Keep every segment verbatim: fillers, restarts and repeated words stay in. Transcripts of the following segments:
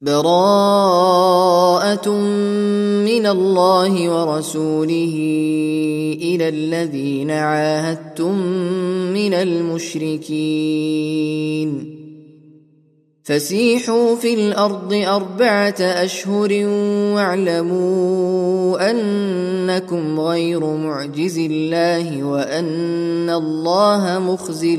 براءة من الله ورسوله إلى الذين عاهدتم من المشركين فسيحوا في الأرض أربعة أشهر واعلموا أنكم غير معجز الله وأن الله مخزي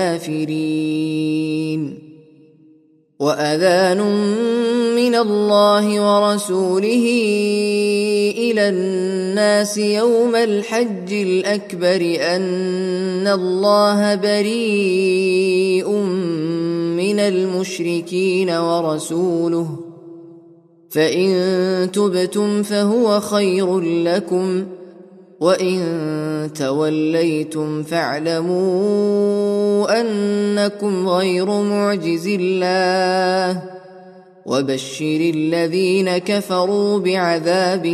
الكافرين وأذان من الله ورسوله إلى الناس يوم الحج الأكبر أن الله بريء من المشركين ورسوله فإن تبتم فهو خير لكم وإن توليتم فاعلموا أنكم غير معجز الله وبشر الذين كفروا بعذاب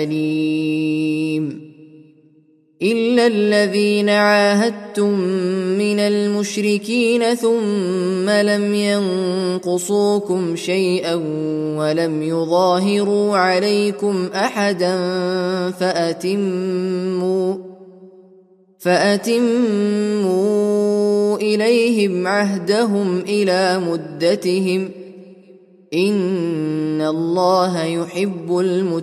أليم إلا الذين عاهدتم من المشركين ثم لم ينقصوكم شيئا ولم يظاهروا عليكم أحدا فأتموا فأتموا إليهم عهدهم إلى مدتهم إن الله يحب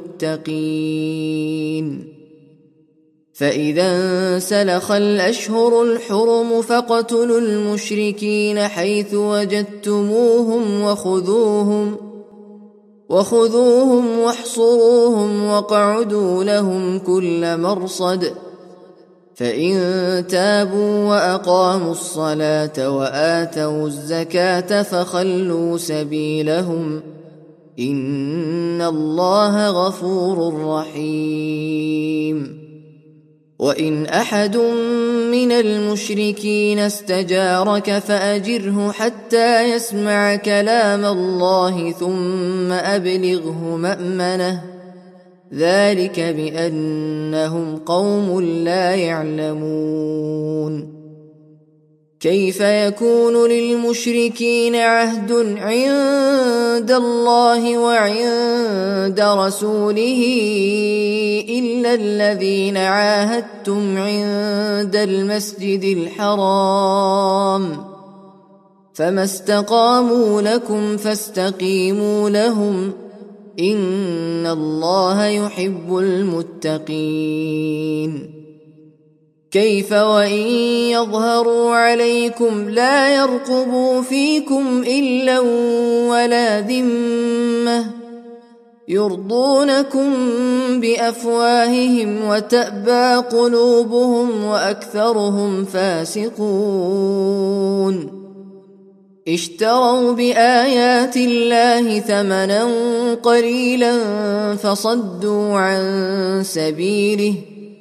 المتقين فإذا انسلخ الأشهر الحرم فاقتلوا المشركين حيث وجدتموهم وخذوهم وخذوهم واحصروهم واقعدوا لهم كل مرصد فإن تابوا وأقاموا الصلاة وآتوا الزكاة فخلوا سبيلهم إن الله غفور رحيم وإن أحد من المشركين استجارك فأجره حتى يسمع كلام الله ثم أبلغه مأمنه ذلك بأنهم قوم لا يعلمون كيف يكون للمشركين عهد عند الله وعند رسوله إلا الذين عاهدتم عند المسجد الحرام فما استقاموا لكم فاستقيموا لهم إن الله يحب المتقين كيف وإن يظهروا عليكم لا يرقبوا فيكم إلا ولا ذمة يرضونكم بأفواههم وتأبى قلوبهم وأكثرهم فاسقون اشتروا بآيات الله ثمنا قليلا فصدوا عن سبيله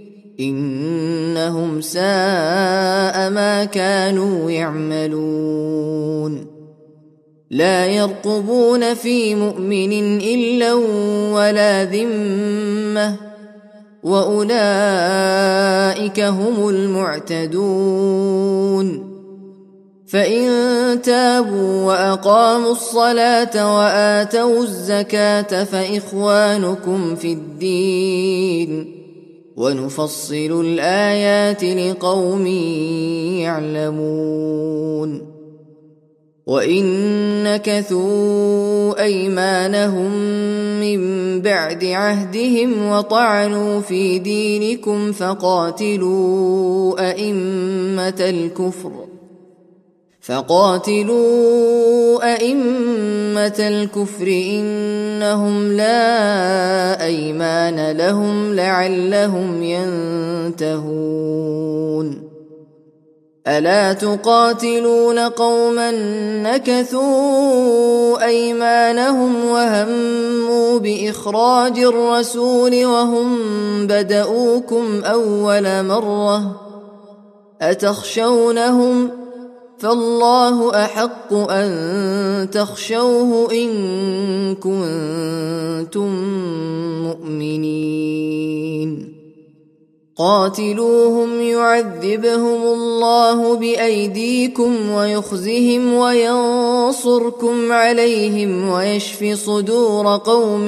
إنهم ساء ما كانوا يعملون لا يرقبون في مؤمن إلا ولا ذمة وأولئك هم المعتدون فإن تابوا وأقاموا الصلاة وآتوا الزكاة فإخوانكم في الدين ونفصل الآيات لقوم يعلمون وإن نكثوا أيمانهم من بعد عهدهم وطعنوا في دينكم فقاتلوا أئمة الكفر فقاتلوا أئمة الكفر إنهم لا أيمان لهم لعلهم ينتهون ألا تقاتلون قوما نكثوا أيمانهم وهموا بإخراج الرسول وهم بدؤوكم أول مرة أتخشونهم فالله أحق أن تخشوه إن كنتم مؤمنين قاتلوهم يعذبهم الله بأيديكم ويخزهم وينصركم عليهم ويشف صدور قوم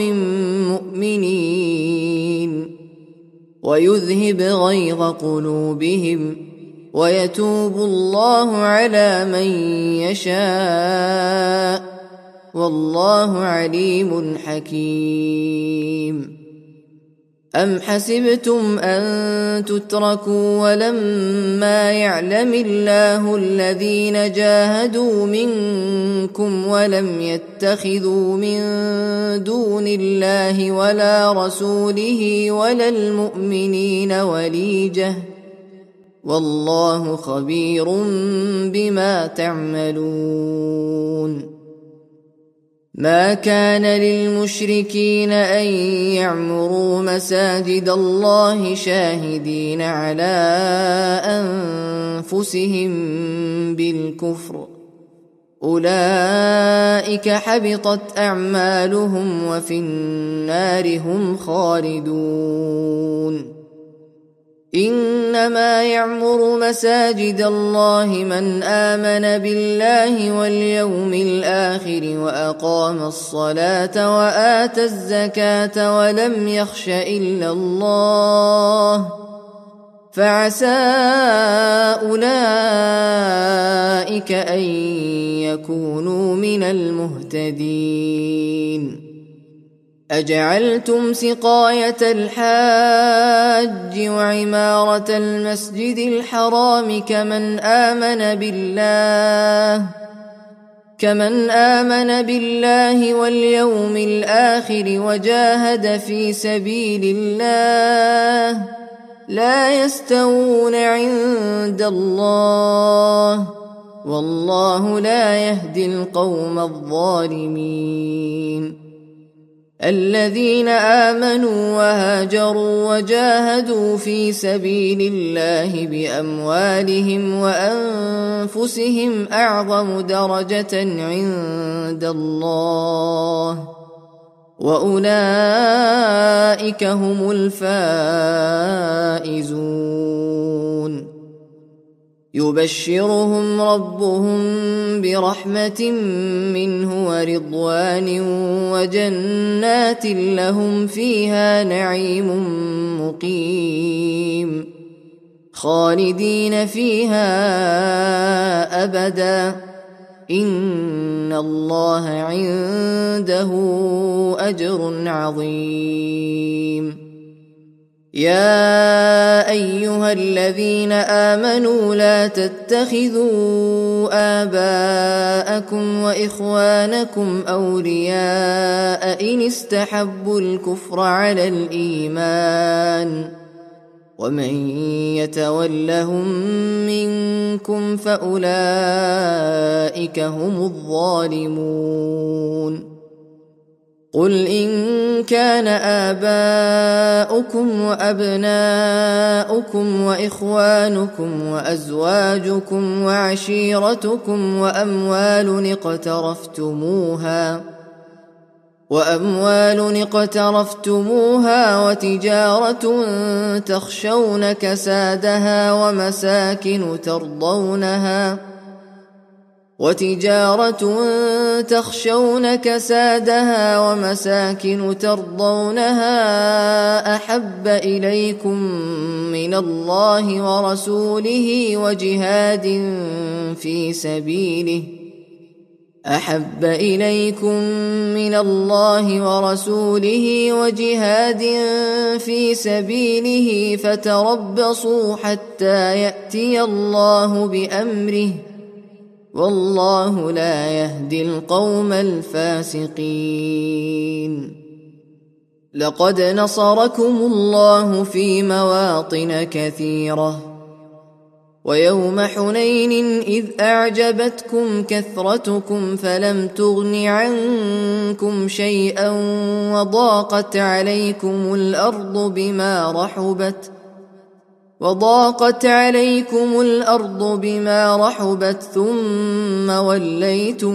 مؤمنين ويذهب غيظ قلوبهم ويتوب الله على من يشاء والله عليم حكيم. أم حسبتم أن تتركوا ولما يعلم الله الذين جاهدوا منكم ولم يتخذوا من دون الله ولا رسوله ولا المؤمنين وليجة والله خبير بما تعملون. ما كان للمشركين أن يعمروا مساجد الله شاهدين على أنفسهم بالكفر أولئك حبطت أعمالهم وفي النار هم خالدون. إنما يعمر مساجد الله من آمن بالله واليوم الآخر وأقام الصلاة وآتى الزكاة ولم يخش إلا الله فعسى أولئك أن يكونوا من المهتدين. أجعلتم سقاية الحاج وعمارة المسجد الحرام كمن آمن بالله كمن آمن بالله واليوم الآخر وجاهد في سبيل الله لا يستوون عند الله والله لا يهدي القوم الظالمين. الذين آمنوا وهاجروا وجاهدوا في سبيل الله بأموالهم وأنفسهم أعظم درجة عند الله وأولئك هم الفائزون. يبشرهم ربهم برحمة منه ورضوان وجنات لهم فيها نعيم مقيم خالدين فيها أبدا إن الله عنده أجر عظيم. يا أيها الذين آمنوا لا تتخذوا آباءكم وإخوانكم أولياء إن استحبوا الكفر على الإيمان ومن يتولهم منكم فأولئك هم الظالمون. قل إن كان آباؤكم وأبناؤكم وإخوانكم وأزواجكم وعشيرتكم وأموال اقترفتموها وأموال اقترفتموها وتجارة تخشون كسادها ومساكن ترضونها وتجارة تخشون كسادها ومساكن ترضونها أحب إليكم من الله ورسوله وجهاد في سبيله أحب إليكم من الله ورسوله وجهاد في سبيله فتربصوا حتى يأتي الله بأمره والله لا يهدي القوم الفاسقين. لقد نصركم الله في مواطن كثيرة ويوم حنين إذ أعجبتكم كثرتكم فلم تغن عنكم شيئا وضاقت عليكم الأرض بما رحبت وضاقت عليكم الأرض بما رحبت ثم وليتم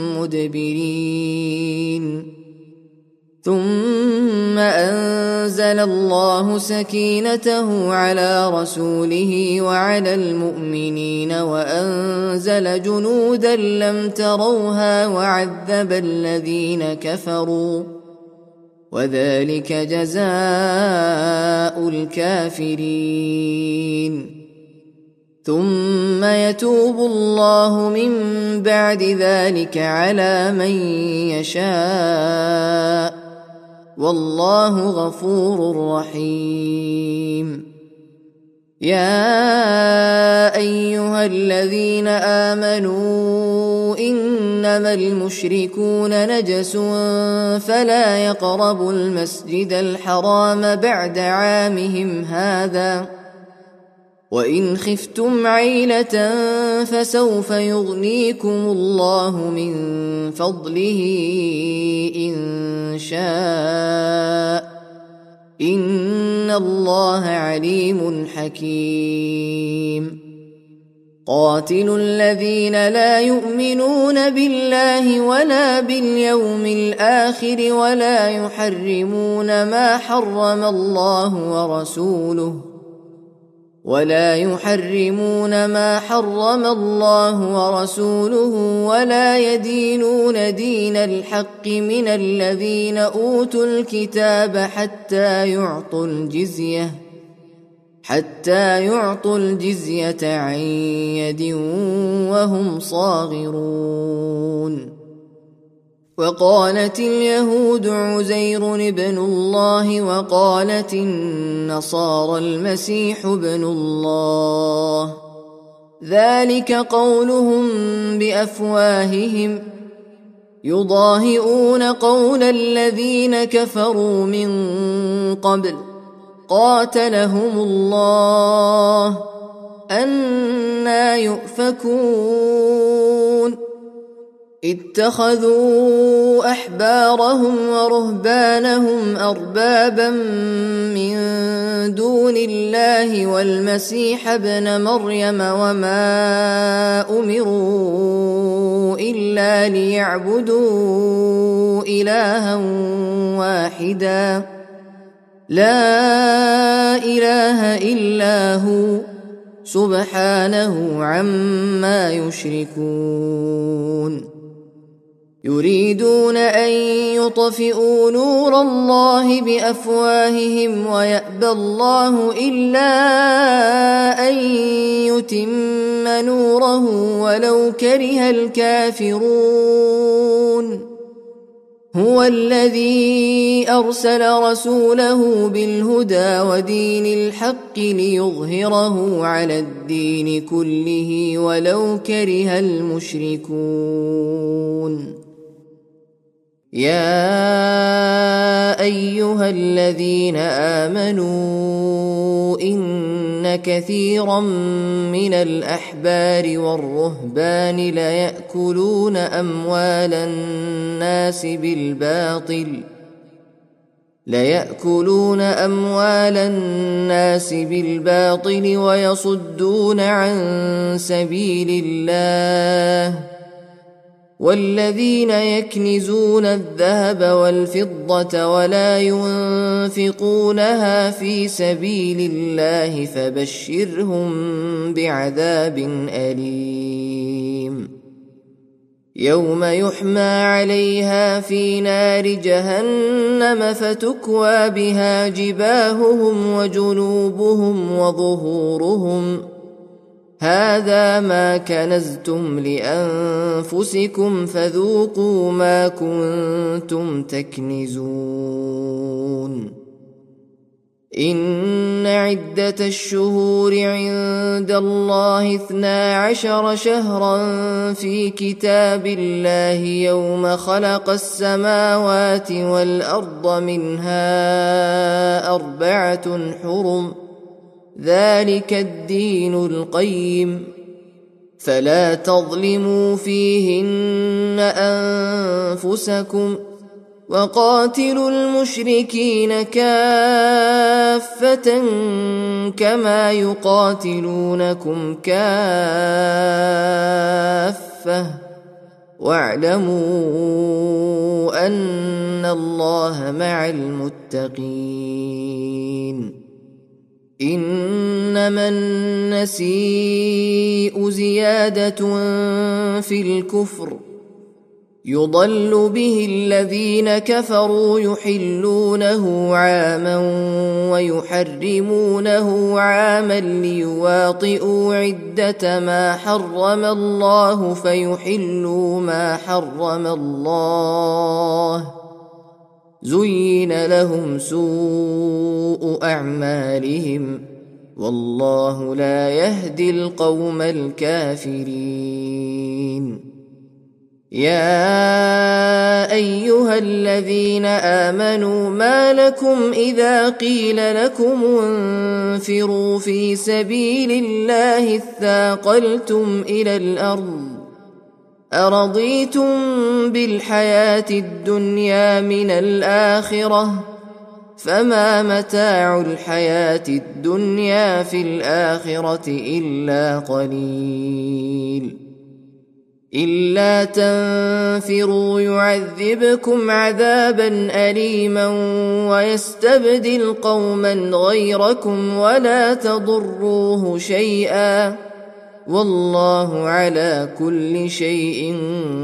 مدبرين ثم أنزل فأنزل الله سكينته على رسوله وعلى المؤمنين وأنزل جنودا لم تروها وعذب الذين كفروا وذلك جزاء الكافرين. ثم يتوب الله من بعد ذلك على من يشاء والله غفور رحيم. يا أيها الذين آمنوا إنما المشركون نجس فلا يقربوا المسجد الحرام بعد عامهم هذا وإن خفتم عيلة فسوف يغنيكم الله من فضله إن شاء إن الله عليم حكيم. قاتلوا الذين لا يؤمنون بالله ولا باليوم الآخر ولا يحرمون ما حرم الله ورسوله ولا يحرمون ما حرم الله ورسوله ولا يدينون دين الحق من الذين أوتوا الكتاب حتى يعطوا الجزية حتى يعطوا الجزية عن يد وهم صاغرون. وقالت اليهود عزير ابن الله وقالت النصارى المسيح ابن الله ذلك قولهم بأفواههم يضاهئون قول الذين كفروا من قبل قاتلهم الله أنى يؤفكون. اتخذوا أحبارهم ورهبانهم أربابا من دون الله والمسيح ابن مريم وما أمروا إلا ليعبدوا إلها واحدا لا إله إلا هو سبحانه عما يشركون. يريدون أن يطفئوا نور الله بأفواههم ويأبى الله إلا أن يتم نوره ولو كره الكافرون. هو الذي أرسل رسوله بالهدى ودين الحق ليظهره على الدين كله ولو كره المشركون. يا أيها الذين آمنوا إن كثيرا من الأحبار والرهبان ليأكلون أموال الناس بالباطل ليأكلون أموال الناس بالباطل ويصدون عن سبيل الله والذين يكنزون الذهب والفضة ولا ينفقونها في سبيل الله فبشرهم بعذاب أليم. يوم يحمى عليها في نار جهنم فتكوى بها جباههم وجنوبهم وظهورهم هذا ما كنزتم لأنفسكم فذوقوا ما كنتم تكنزون. إن عدة الشهور عند الله اثنا عشر شهرا في كتاب الله يوم خلق السماوات والأرض منها أربعة حرم ذلك الدين القيم فلا تظلموا فيهن أنفسكم وقاتلوا المشركين كافة كما يقاتلونكم كافة واعلموا أن الله مع المتقين. إنما النسيء زيادة في الكفر يضل به الذين كفروا يحلونه عاما ويحرمونه عاما ليواطئوا عدة ما حرم الله فيحلوا ما حرم الله. زين لهم سوء أعمالهم والله لا يهدي القوم الكافرين. يا أيها الذين آمنوا ما لكم إذا قيل لكم انفروا في سبيل الله اثاقلتم إلى الأرض أرضيتم بالحياة الدنيا من الآخرة فما متاع الحياة الدنيا في الآخرة إلا قليل. إلا تنفروا يعذبكم عذابا أليما ويستبدل قوما غيركم ولا تضروه شيئا والله على كل شيء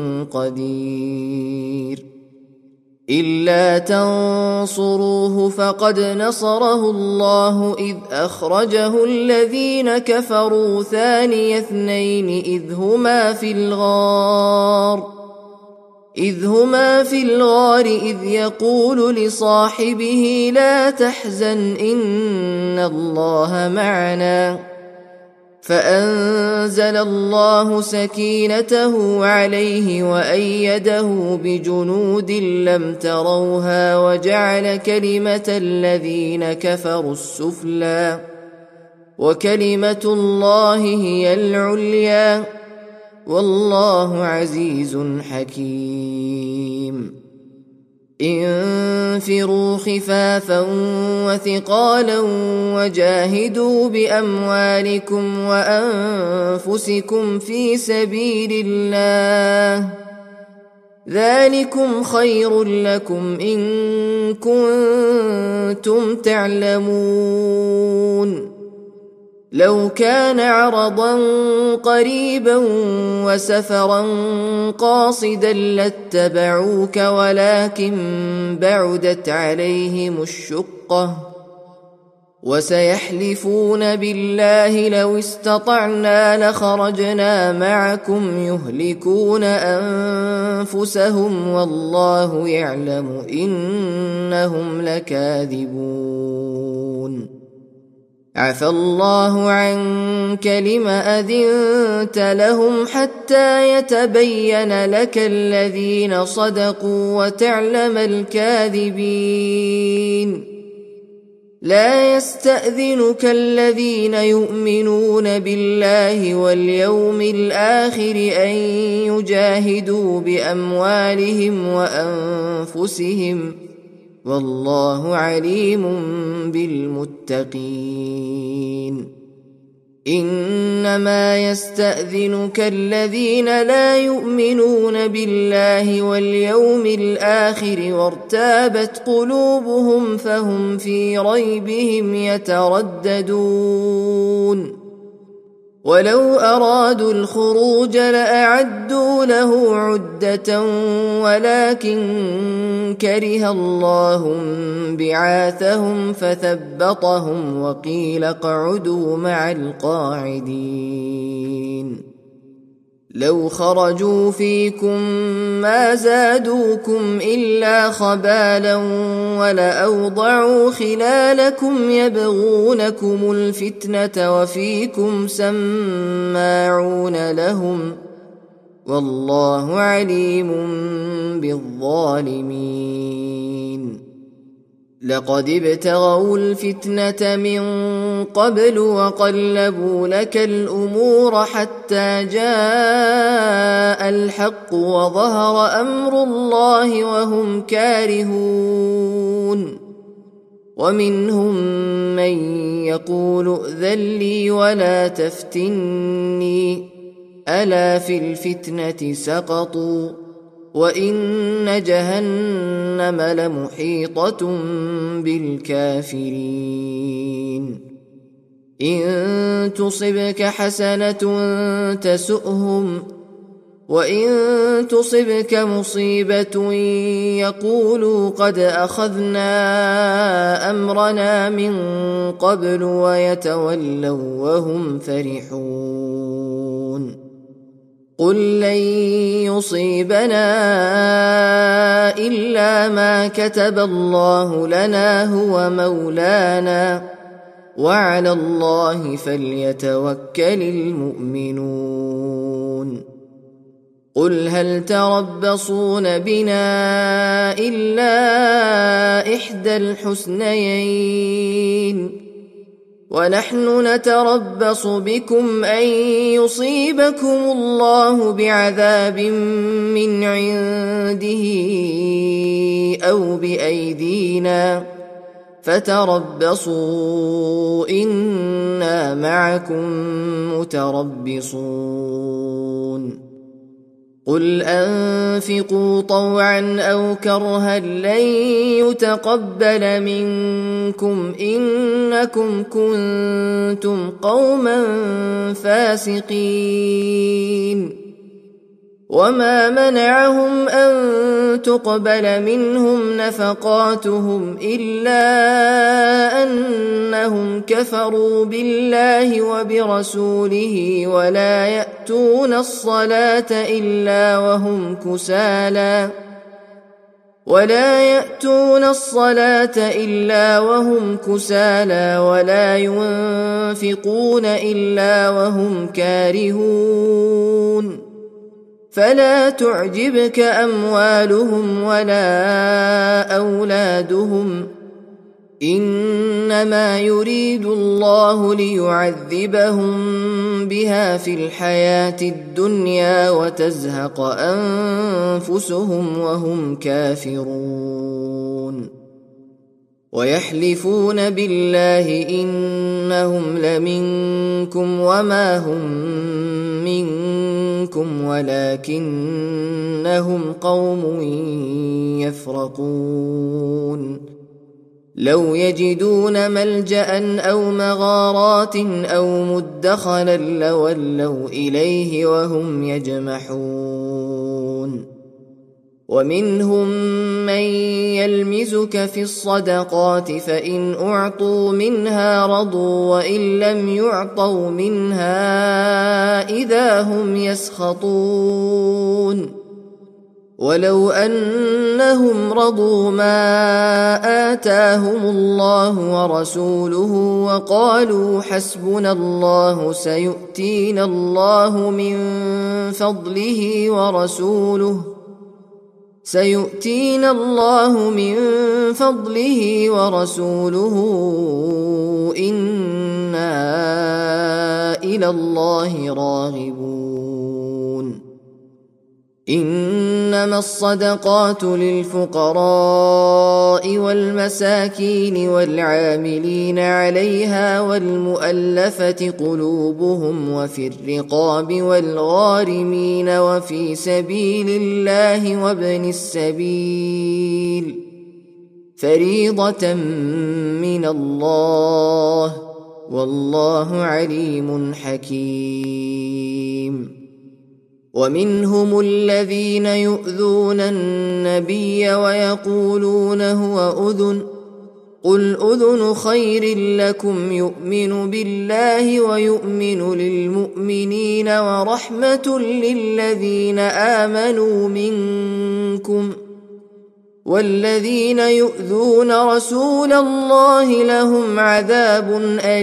قدير. إلا تنصروه فقد نصره الله إذ أخرجه الذين كفروا ثاني اثنين إذ هما في الغار إذ هما في الغار إذ يقول لصاحبه لا تحزن إن الله معنا فأنزل الله سكينته عليه وأيده بجنود لم تروها وجعل كلمة الذين كفروا السفلى وكلمة الله هي العليا والله عزيز حكيم. انفروا خفافا وثقالا وجاهدوا بأموالكم وأنفسكم في سبيل الله ذلكم خير لكم إن كنتم تعلمون. لو كان عرضا قريبا وسفرا قاصدا لاتبعوك ولكن بعدت عليهم الشقة وسيحلفون بالله لو استطعنا لخرجنا معكم يهلكون أنفسهم والله يعلم إنهم لكاذبون. عفى الله عنك لم أذنت لهم حتى يتبين لك الذين صدقوا وتعلم الكاذبين. لا يستأذنك الذين يؤمنون بالله واليوم الآخر أن يجاهدوا بأموالهم وأنفسهم والله عليم بالمتقين. إنما يستأذنك الذين لا يؤمنون بالله واليوم الآخر وارتابت قلوبهم فهم في ريبهم يترددون. ولو أرادوا الخروج لأعدوا له عدة ولكن كره الله بعاثهم فثبطهم وقيل اقعدوا مع القاعدين. لو خرجوا فيكم ما زادوكم إلا خبالا ولأوضعوا خلالكم يبغونكم الفتنة وفيكم سماعون لهم والله عليم بالظالمين. لقد ابتغوا الفتنة من قبل وقلبوا لك الأمور حتى جاء الحق وظهر أمر الله وهم كارهون. ومنهم من يقول ائذن لي ولا تفتني ألا في الفتنة سقطوا وإن جهنم لمحيطة بالكافرين إن تصبك حسنة تسؤهم وإن تصبك مصيبة يقولوا قد أخذنا أمرنا من قبل ويتولوا وهم فرحون قل لن يصيبنا إلا ما كتب الله لنا هو مولانا وعلى الله فليتوكل المؤمنون قل هل تربصون بنا إلا إحدى الحسنيين ونحن نتربص بكم أن يصيبكم الله بعذاب من عنده أو بأيدينا فتربصوا إنا معكم متربصون قل أنفقوا طوعا أو كرها لن يتقبل منكم إنكم كنتم قوما فاسقين وما منعهم أن تقبل منهم نفقاتهم إلا أنهم كفروا بالله وبرسوله ولا يأتون الصلاة إلا وهم كسالى ولا يأتون الصلاة إلا وهم كسالى ولا ينفقون إلا وهم كارهون فلا تعجبك أموالهم ولا أولادهم إنما يريد الله ليعذبهم بها في الحياة الدنيا وتزهق أنفسهم وهم كافرون ويحلفون بالله إنهم لمنكم وما هم منكم ولكنهم قوم يفرقون لو يجدون ملجأ أو مغارات أو مدخلا لولوا إليه وهم يجمحون ومنهم من يلمزك في الصدقات فإن أعطوا منها رضوا وإن لم يعطوا منها إذا هم يسخطون ولو أنهم رضوا ما آتاهم الله ورسوله وقالوا حسبنا الله سيؤتينا الله من فضله ورسوله سيؤتينا الله من فضله ورسوله إنا إلى الله راغبون إنما الصدقات للفقراء والمساكين والعاملين عليها والمؤلفة قلوبهم وفي الرقاب والغارمين وفي سبيل الله وابن السبيل فريضة من الله والله عليم حكيم ومنهم الذين يؤذون النبي ويقولون هو أذن قل أذن خير لكم يؤمن بالله ويؤمن للمؤمنين ورحمة للذين آمنوا منكم والذين يؤذون رسول الله لهم عذاب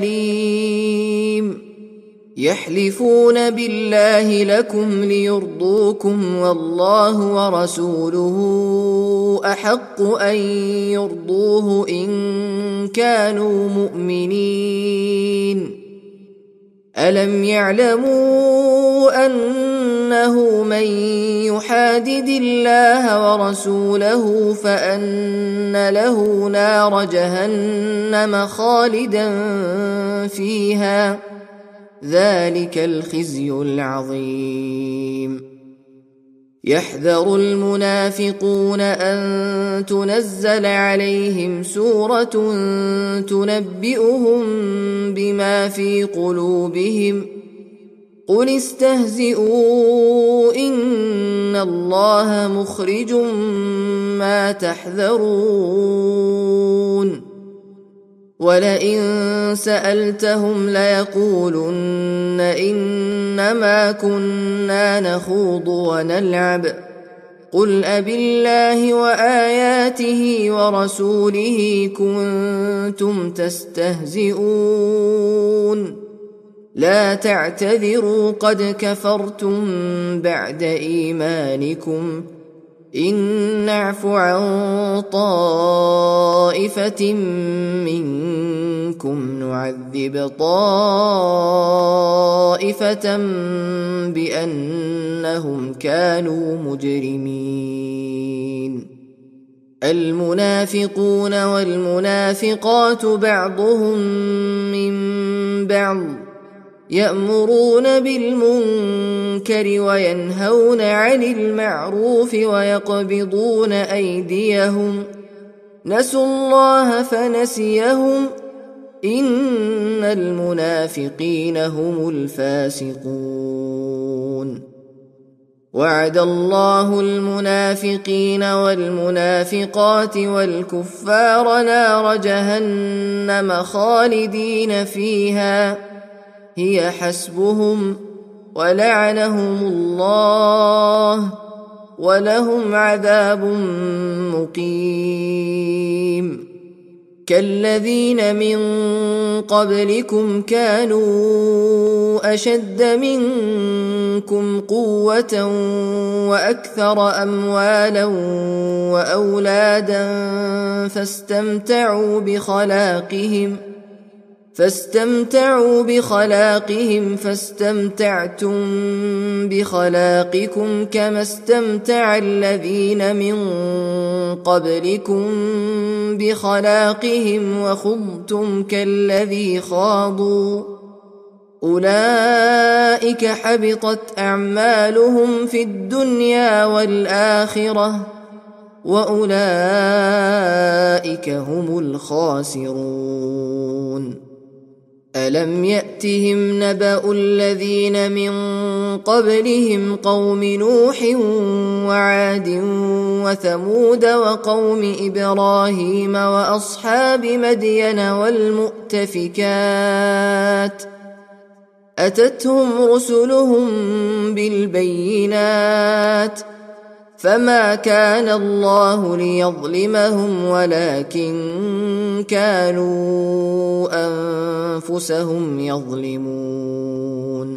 أليم يحلفون بالله لكم ليرضوكم والله ورسوله أحق أن يرضوه إن كانوا مؤمنين ألم يعلموا أنه من يحادد الله ورسوله فأن له نار جهنم خالدا فيها ذلك الخزي العظيم. يحذر المنافقون أن تنزل عليهم سورة تنبئهم بما في قلوبهم قل استهزئوا إن الله مخرج ما تحذرون ولئن سألتهم ليقولن إنما كنا نخوض ونلعب قل أبالله وآياته ورسوله كنتم تستهزئون لا تعتذروا قد كفرتم بعد إيمانكم إن نعف عن طائفة منكم نعذب طائفة بأنهم كانوا مجرمين. المنافقون والمنافقات بعضهم من بعض يأمرون بالمنكر وينهون عن المعروف ويقبضون أيديهم نسوا الله فنسيهم إن المنافقين هم الفاسقون. وعد الله المنافقين والمنافقات والكفار نار جهنم خالدين فيها هي حسبهم ولعنهم الله ولهم عذاب مقيم. كالذين من قبلكم كانوا أشد منكم قوة وأكثر أموالا وأولادا فاستمتعوا بخلاقهم فاستمتعوا بخلاقهم فاستمتعتم بخلاقكم كما استمتع الذين من قبلكم بخلاقهم وخضتم كالذي خاضوا أولئك حبطت أعمالهم في الدنيا والآخرة وأولئك هم الخاسرون. ألم يأتهم نبأ الذين من قبلهم قوم نوح وعاد وثمود وقوم إبراهيم وأصحاب مدين والمؤتفكات أتتهم رسلهم بالبينات فما كان الله ليظلمهم ولكن كانوا أنفسهم يظلمون.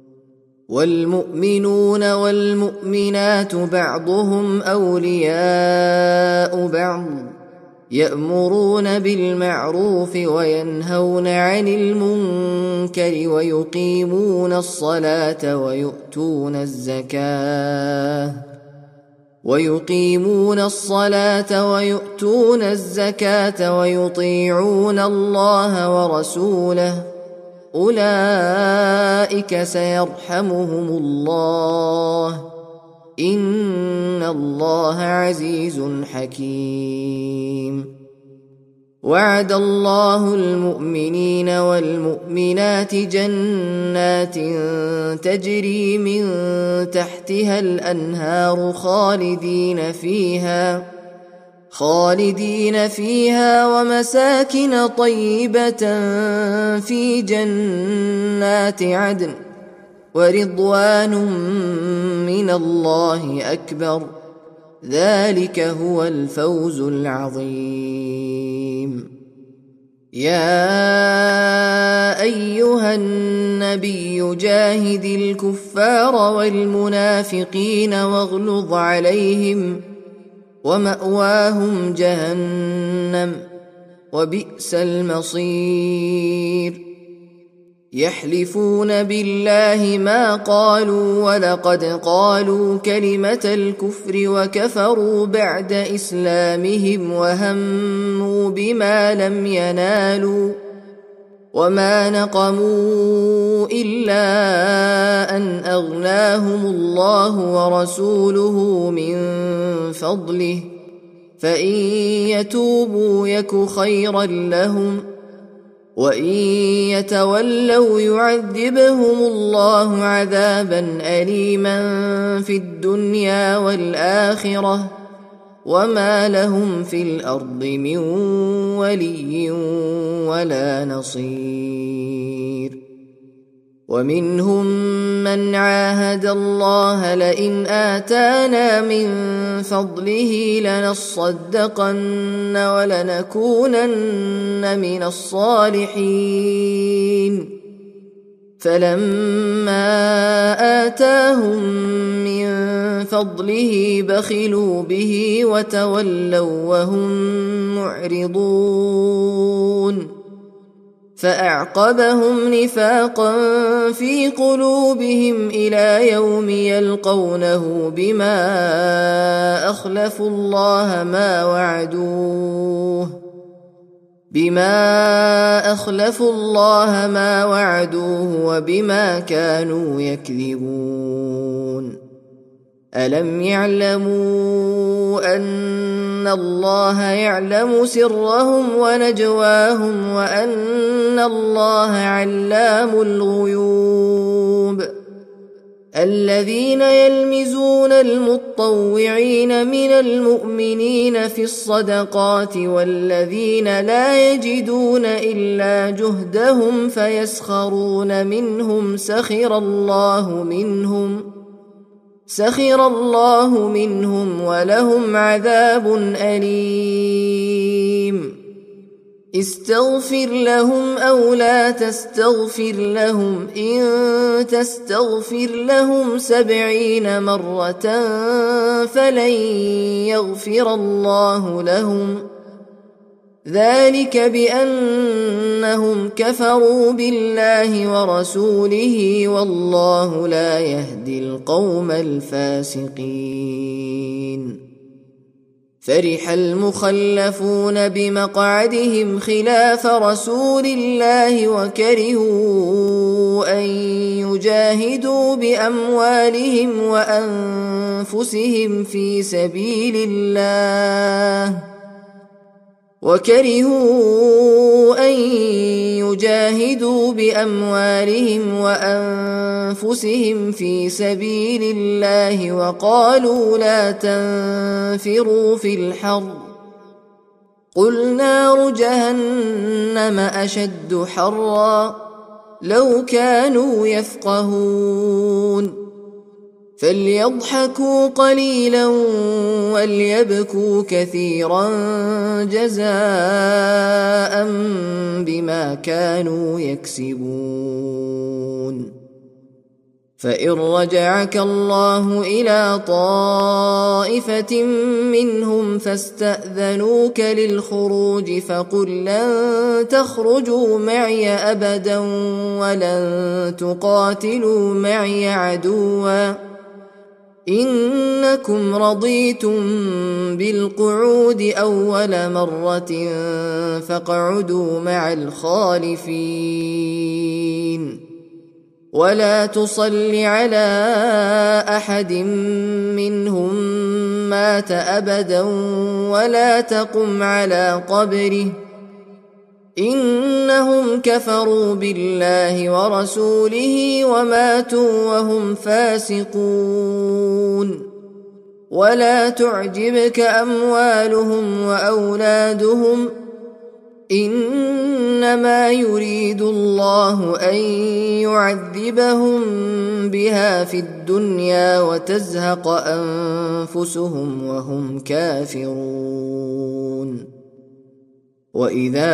والمؤمنون والمؤمنات بعضهم أولياء بعض يأمرون بالمعروف وينهون عن المنكر ويقيمون الصلاة ويؤتون الزكاة ويقيمون الصلاة ويؤتون الزكاة ويطيعون الله ورسوله أولئك سيرحمهم الله إن الله عزيز حكيم. وعد الله المؤمنين والمؤمنات جنات تجري من تحتها الأنهار خالدين فيها خالدين فيها ومساكن طيبة في جنات عدن ورضوان من الله أكبر ذلك هو الفوز العظيم. يا أيها النبي جاهد الكفار والمنافقين واغلظ عليهم ومأواهم جهنم وبئس المصير. يحلفون بالله ما قالوا ولقد قالوا كلمة الكفر وكفروا بعد إسلامهم وهموا بما لم ينالوا وما نقموا إلا أن أغناهم الله ورسوله من فضله فإن يتوبوا يك خيرا لهم وإن يتولوا يعذبهم الله عذابا أليما في الدنيا والآخرة وما لهم في الأرض من ولي ولا نصير. ومنهم من عاهد الله لئن آتانا من فضله لنصدقن ولنكونن من الصالحين فلما آتاهم من فضله بخلوا به وتولوا وهم معرضون فأعقبهم نفاقا في قلوبهم إلى يوم يلقونه بما أخلفوا الله ما وعدوه بما أخلفوا الله ما وعدوه وبما كانوا يكذبون. ألم يعلموا أن الله يعلم سرهم ونجواهم وأن الله علام الغيوب. الذين يلمزون المطوعين من المؤمنين في الصدقات والذين لا يجدون إلا جهدهم فيسخرون منهم سخر الله منهم سخر الله منهم ولهم عذاب أليم. استغفر لهم أو لا تستغفر لهم إن تستغفر لهم سبعين مرة فلن يغفر الله لهم ذلك بأنهم كفروا بالله ورسوله والله لا يهدي القوم الفاسقين. فرح المخلفون بمقعدهم خلاف رسول الله وكرهوا أن يجاهدوا بأموالهم وأنفسهم في سبيل الله وكرهوا أن يجاهدوا بأموالهم وأنفسهم في سبيل الله وقالوا لا تنفروا في الحر قل نار جهنم أشد حرا لو كانوا يفقهون. فليضحكوا قليلا وليبكوا كثيرا جزاء بما كانوا يكسبون. فإن رجعك الله إلى طائفة منهم فاستأذنوك للخروج فقل لن تخرجوا معي أبدا ولن تقاتلوا معي عدوا إنكم رضيتم بالقعود أول مرة فاقعدوا مع الخالفين ولا تصل على أحد منهم مات أبدا ولا تقم على قبره إنهم كفروا بالله ورسوله وماتوا وهم فاسقون. ولا تعجبك أموالهم وأولادهم إنما يريد الله أن يعذبهم بها في الدنيا وتزهق أنفسهم وهم كافرون. وإذا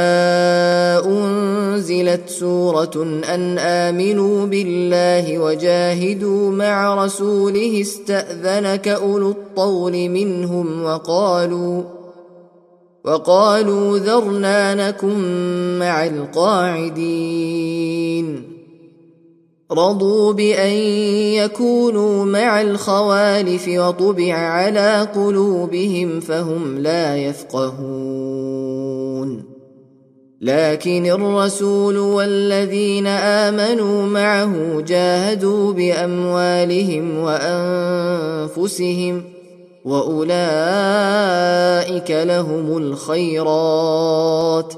أنزلت سورة أن آمنوا بالله وجاهدوا مع رسوله استأذنك أولو الطول منهم وقالوا وقالوا ذرنا نكن مع القاعدين رضوا بأن يكونوا مع الخوالف وطبع على قلوبهم فهم لا يفقهون. لكن الرسول والذين آمنوا معه جاهدوا بأموالهم وأنفسهم وأولئك لهم الخيرات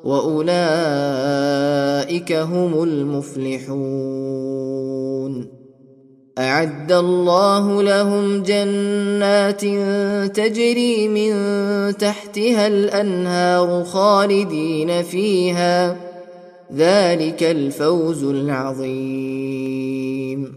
وأولئك هم المفلحون. أعد الله لهم جنات تجري من تحتها الأنهار خالدين فيها، ذلك الفوز العظيم.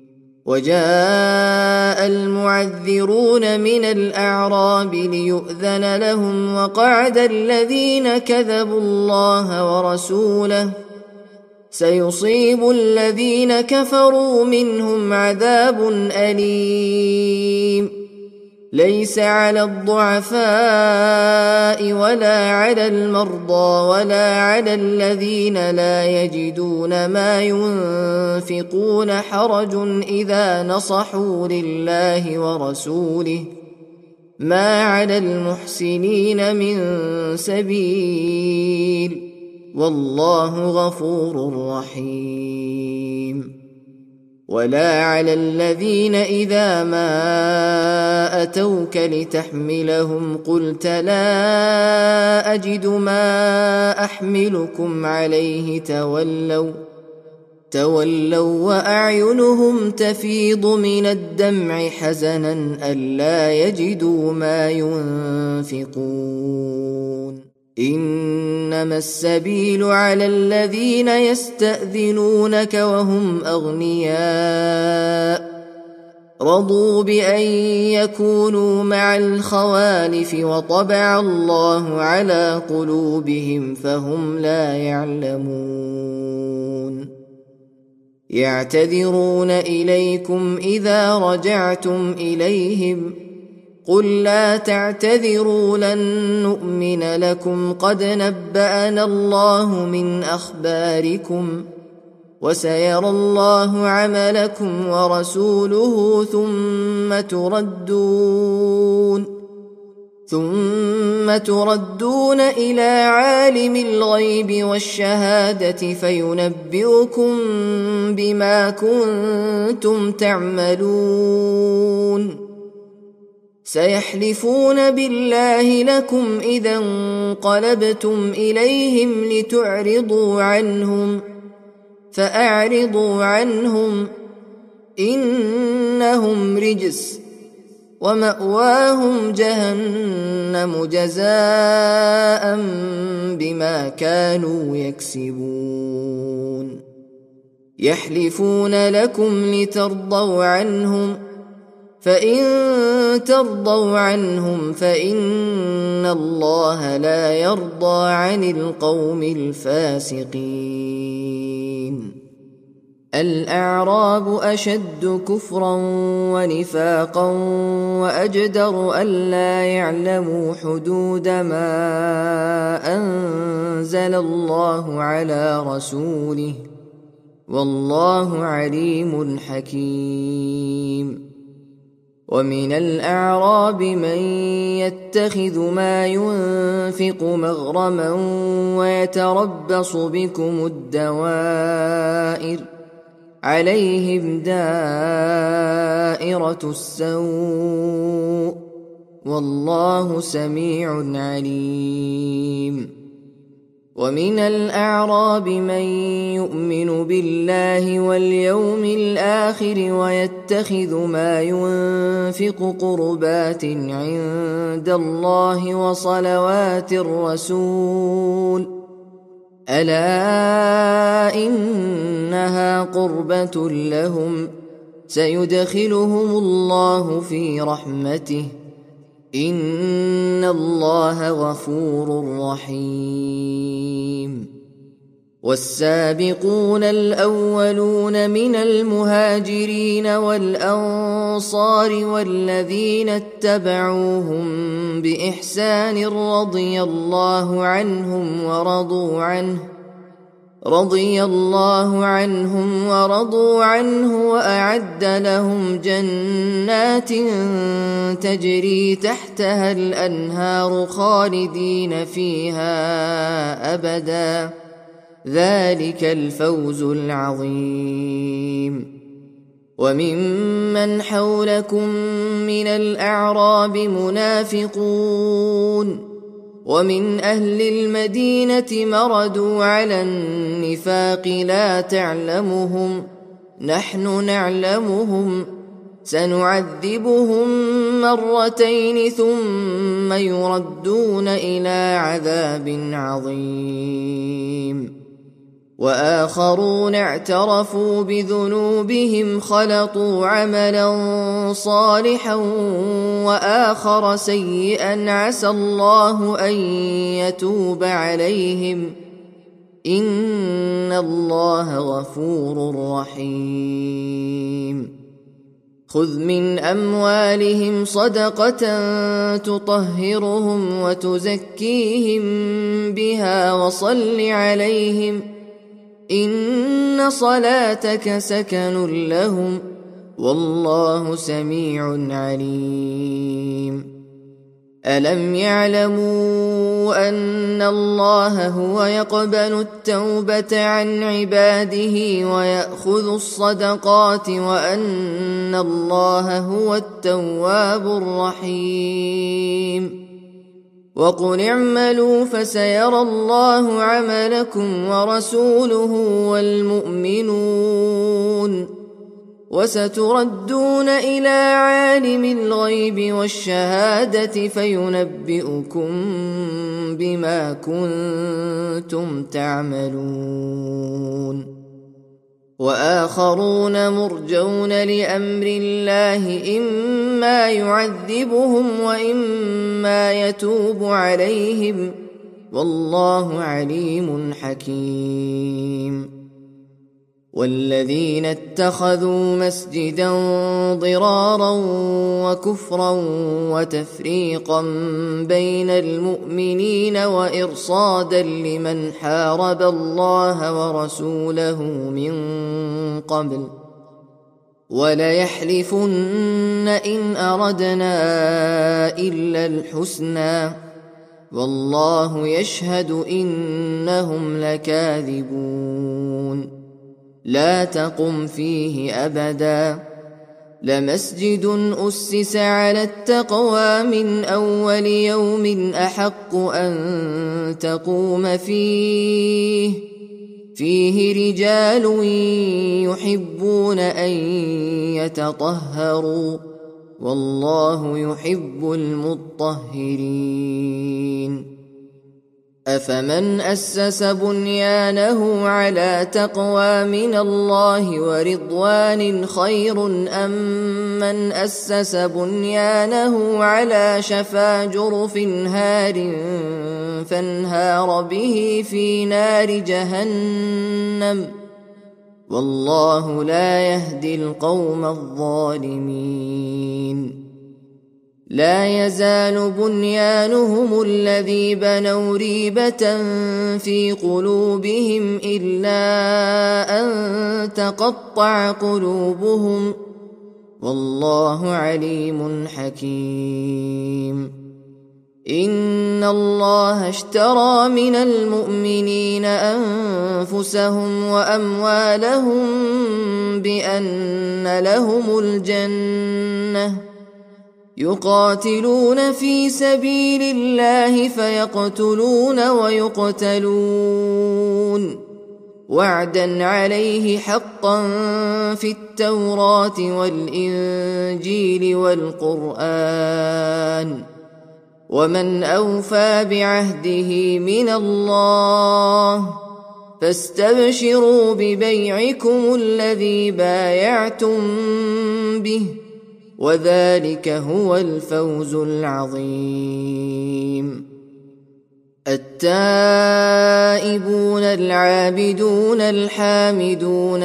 وجاء المعذرون من الأعراب ليؤذن لهم، وقعد الذين كذبوا الله ورسوله، سيصيب الذين كفروا منهم عذاب أليم. ليس على الضعفاء ولا على المرضى ولا على الذين لا يجدون ما ينفقون حرج إذا نصحوا لله ورسوله، ما على المحسنين من سبيل، والله غفور رحيم. ولا على الذين إذا ما أتوك لتحملهم قلت لا أجد ما أحملكم عليه تولوا تولوا وأعينهم تفيض من الدمع حزنا ألا يجدوا ما ينفقون. إنما السبيل على الذين يستأذنونك وهم أغنياء، رضوا بأن يكونوا مع الخوالف وطبع الله على قلوبهم فهم لا يعلمون. يعتذرون إليكم إذا رجعتم إليهم، قل لا تعتذروا لن نؤمن لكم قد نبأنا الله من أخباركم، وسيرى الله عملكم ورسوله ثم تردون ثم تردون إلى عالم الغيب والشهادة فينبئكم بما كنتم تعملون. سيحلفون بالله لكم إذا انقلبتم إليهم لتعرضوا عنهم، فأعرضوا عنهم إنهم رجس، ومأواهم جهنم جزاء بما كانوا يكسبون. يحلفون لكم لترضوا عنهم، فإن ترضوا عنهم فإن الله لا يرضى عن القوم الفاسقين. الأعراب أشد كفرا ونفاقا وأجدر ألا يعلموا حدود ما أنزل الله على رسوله، والله عليم حكيم. ومن الأعراب من يتخذ ما ينفق مغرما ويتربص بكم الدوائر، عليهم دائرة السوء، والله سميع عليم. ومن الأعراب من يؤمن بالله واليوم الآخر ويتخذ ما ينفق قربات عند الله وصلوات الرسول، ألا إنها قربة لهم، سيدخلهم الله في رحمته، إن الله غفور رحيم. والسابقون الأولون من المهاجرين والأنصار والذين اتبعوهم بإحسان رضي الله عنهم ورضوا عنه رضي الله عنهم ورضوا عنه وأعد لهم جنات تجري تحتها الأنهار خالدين فيها أبدا ذلك الفوز العظيم. وممن حولكم من الأعراب منافقون ومن أهل المدينة مردوا على النفاق لا تعلمهم نحن نعلمهم سنعذبهم مرتين ثم يردون إلى عذاب عظيم. وآخرون اعترفوا بذنوبهم خلطوا عملا صالحا وآخر سيئا عسى الله أن يتوب عليهم إن الله غفور رحيم. خذ من أموالهم صدقة تطهرهم وتزكيهم بها وصل عليهم إن صلاتك سكن لهم والله سميع عليم. ألم يعلموا أن الله هو يقبل التوبة عن عباده ويأخذ الصدقات وأن الله هو التواب الرحيم. وقل اعملوا فسيرى الله عملكم ورسوله والمؤمنون وستردون إلى عالم الغيب والشهادة فينبئكم بما كنتم تعملون. وآخرون مرجون لأمر الله إما يعذبهم وإما يتوب عليهم والله عليم حكيم. والذين اتخذوا مسجدا ضرارا وكفرا وتفريقا بين المؤمنين وإرصادا لمن حارب الله ورسوله من قبل وليحلفن إن أردنا إلا الحسنى والله يشهد إنهم لكاذبون. لا تقم فيه أبدا لمسجد أسس على التقوى من أول يوم أحق أن تقوم فيه فيه رجال يحبون أن يتطهروا والله يحب المطهرين. أفمن أسس بنيانه على تقوى من الله ورضوان خير أم من أسس بنيانه على شفا جرف هار فانهار به في نار جهنم والله لا يهدي القوم الظالمين. لا يزال بنيانهم الذي بنوا ريبة في قلوبهم إلا أن تقطع قلوبهم والله عليم حكيم. إن الله اشترى من المؤمنين أنفسهم وأموالهم بأن لهم الجنة يقاتلون في سبيل الله فيقتلون ويقتلون وعدا عليه حقا في التوراة والإنجيل والقرآن ومن أوفى بعهده من الله فاستبشروا ببيعكم الذي بايعتم به وذلك هو الفوز العظيم. التائبون العابدون الحامدون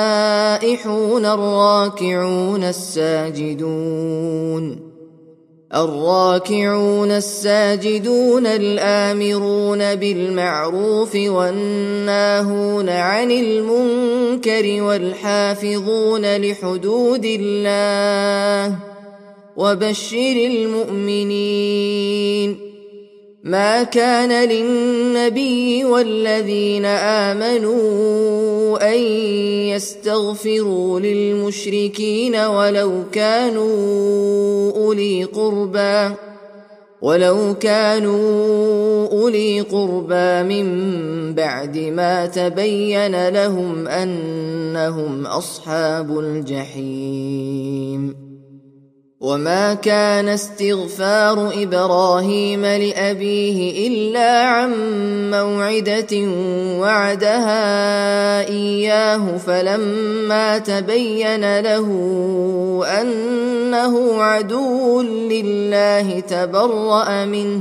السائحون الراكعون الساجدون الراكعون الساجدون الآمرون بالمعروف والناهون عن المنكر والحافظون لحدود الله وبشر المؤمنين. ما كان للنبي والذين آمنوا أن يستغفروا للمشركين ولو كانوا أولي قربى ولو كانوا أولي قربى من بعد ما تبين لهم أنهم أصحاب الجحيم. وما كان استغفار إبراهيم لأبيه إلا عن موعدة وعدها إياه فلما تبين له أنه عدو لله تبرأ منه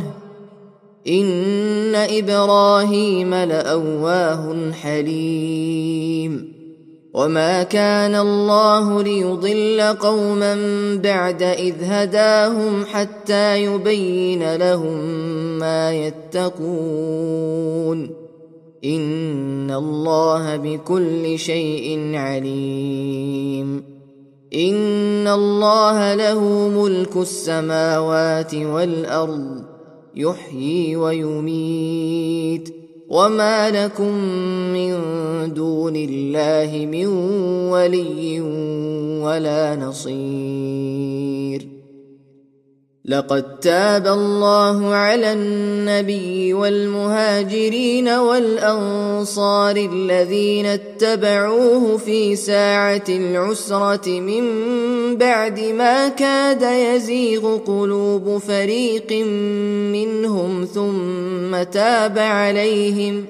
إن إبراهيم لأواه حليم. وما كان الله ليضل قوما بعد إذ هداهم حتى يبين لهم ما يتقون إن الله بكل شيء عليم. إن الله له ملك السماوات والأرض يحيي ويميت وما لكم من دون الله من ولي ولا نصير. لقد تاب الله على النبي والمهاجرين والأنصار الذين اتبعوه في ساعة العسرة من بعد ما كاد يزيغ قلوب فريق منهم ثم تاب عليهم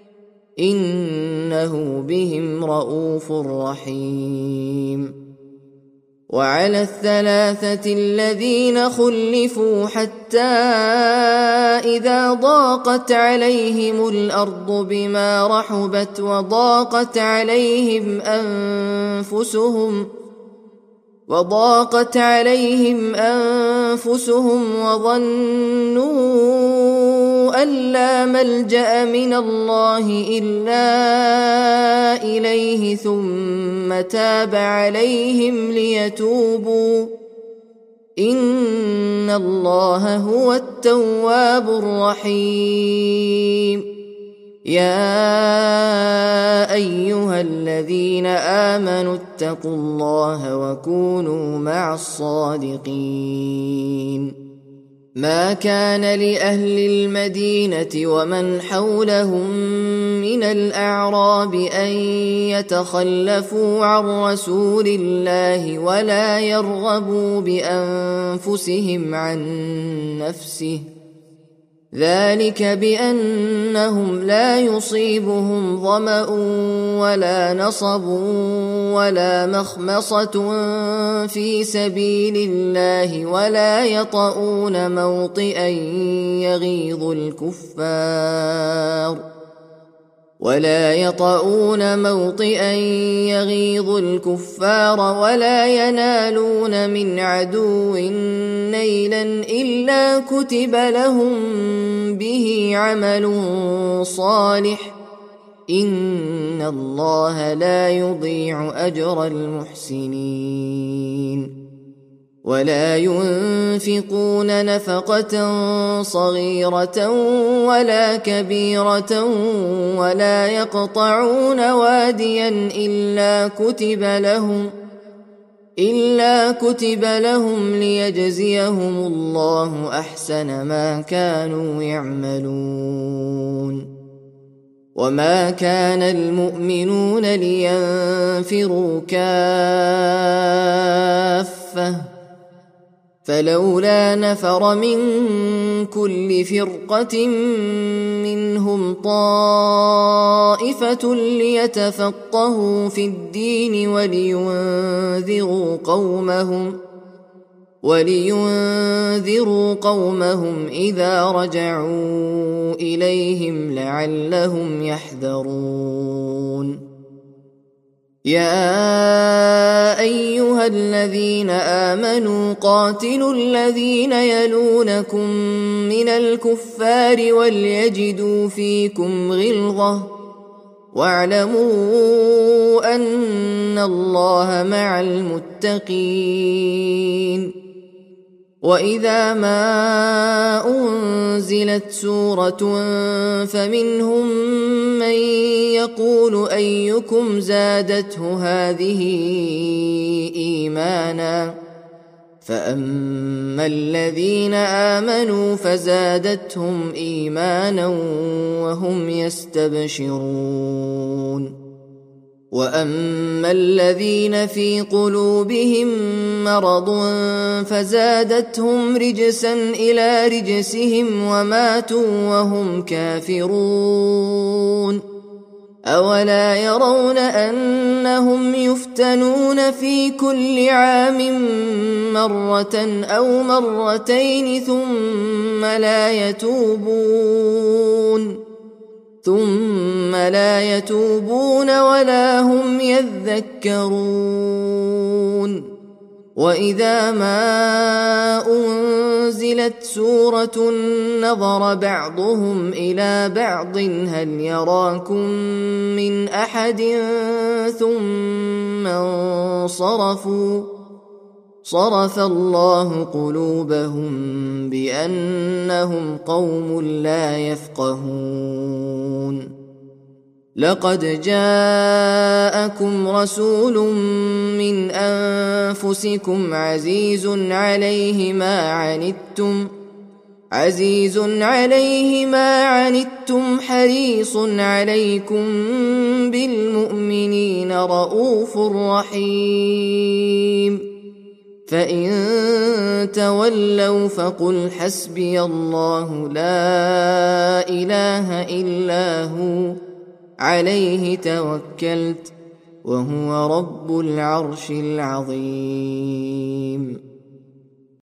إنه بهم رءوف رحيم. وعلى الثلاثة الذين خلفوا حتى إذا ضاقت عليهم الأرض بما رحبت وضاقت عليهم أنفسهم وضاقت عليهم أنفسهم وظنوا أن لا ملجأ من الله إلا إليه ثم تاب عليهم ليتوبوا إن الله هو التواب الرحيم. يا أيها الذين آمنوا اتقوا الله وكونوا مع الصادقين. ما كان لأهل المدينة ومن حولهم من الأعراب أن يتخلفوا عن رسول الله ولا يرغبوا بأنفسهم عن نفسه ذلك بأنهم لا يصيبهم ظمأ ولا نصب ولا مخمصة في سبيل الله ولا يطؤون موطئا يغيظ الكفار ولا يطؤون موطئا يغيظ الكفار ولا ينالون من عدو نيلا إلا كتب لهم به عمل صالح إن الله لا يضيع أجر المحسنين. ولا ينفقون نفقة صغيرة ولا كبيرة ولا يقطعون واديا إلا كتب لهم إلا كتب لهم ليجزيهم الله أحسن ما كانوا يعملون. وما كان المؤمنون لينفروا كافة فلولا نفر من كل فرقة منهم طائفة ليتفقهوا في الدين ولينذروا قومهم ولينذروا قومهم إذا رجعوا إليهم لعلهم يحذرون. يا أيها الذين آمنوا قاتلوا الذين يلونكم من الكفار وليجدوا فيكم غلظة واعلموا أن الله مع المتقين. وإذا ما أنزلت سورة فمنهم من يقول أيكم زادته هذه إيمانا فأما الذين آمنوا فزادتهم إيمانا وهم يستبشرون. وأما الذين في قلوبهم مرض فزادتهم رجسا إلى رجسهم وماتوا وهم كافرون. أولا يرون أنهم يفتنون في كل عام مرة أو مرتين ثم لا يتوبون ثم لا يتوبون ولا هم يذكرون. وإذا ما أنزلت سورة نظر بعضهم إلى بعض هل يراكم من أحد ثم انصرفوا صرف الله قلوبهم بأنهم قوم لا يفقهون. لقد جاءكم رسول من أنفسكم عزيز عليه ما عنتم عزيز عليه ما عنتم حريص عليكم بالمؤمنين رؤوف رحيم. فإن تولوا فقل حسبي الله لا إله إلا هو عليه توكلت وهو رب العرش العظيم.